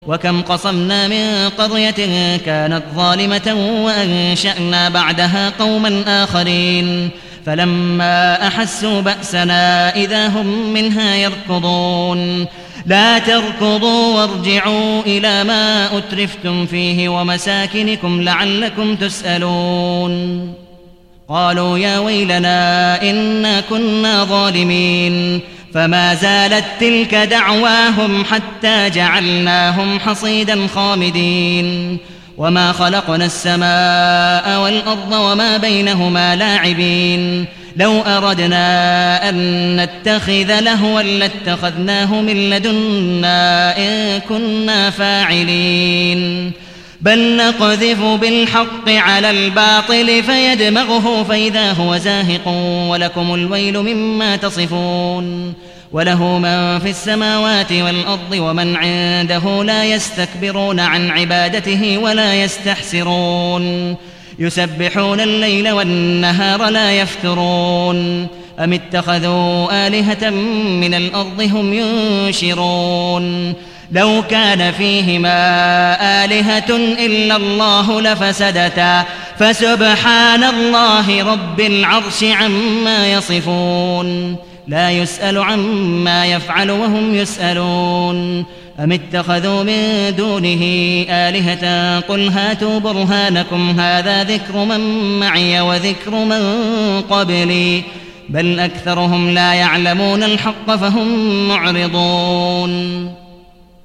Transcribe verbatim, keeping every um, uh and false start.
وكم قصمنا من قرية كانت ظالمة وأنشأنا بعدها قوما آخرين فلما أحسوا بأسنا إذا هم منها يركضون لا تركضوا وارجعوا إلى ما أترفتم فيه ومساكنكم لعلكم تسألون قالوا يا ويلنا إنا كنا ظالمين فما زالت تلك دعواهم حتى جعلناهم حصيدا خامدين وما خلقنا السماء والأرض وما بينهما لاعبين لو أردنا أن نتخذ لهوا لاتخذناه من لدنا إن كنا فاعلين بل نقذف بالحق على الباطل فيدمغه فإذا هو زاهق ولكم الويل مما تصفون وله من في السماوات والأرض ومن عنده لا يستكبرون عن عبادته ولا يستحسرون يسبحون الليل والنهار لا يفترون أم اتخذوا آلهة من الأرض هم ينشرون لو كان فيهما آلهة إلا الله لفسدتا فسبحان الله رب العرش عما يصفون لا يسأل عما يفعل وهم يسألون أم اتخذوا من دونه آلهة قل هاتوا برهانكم هذا ذكر من معي وذكر من قبلي بل أكثرهم لا يعلمون الحق فهم معرضون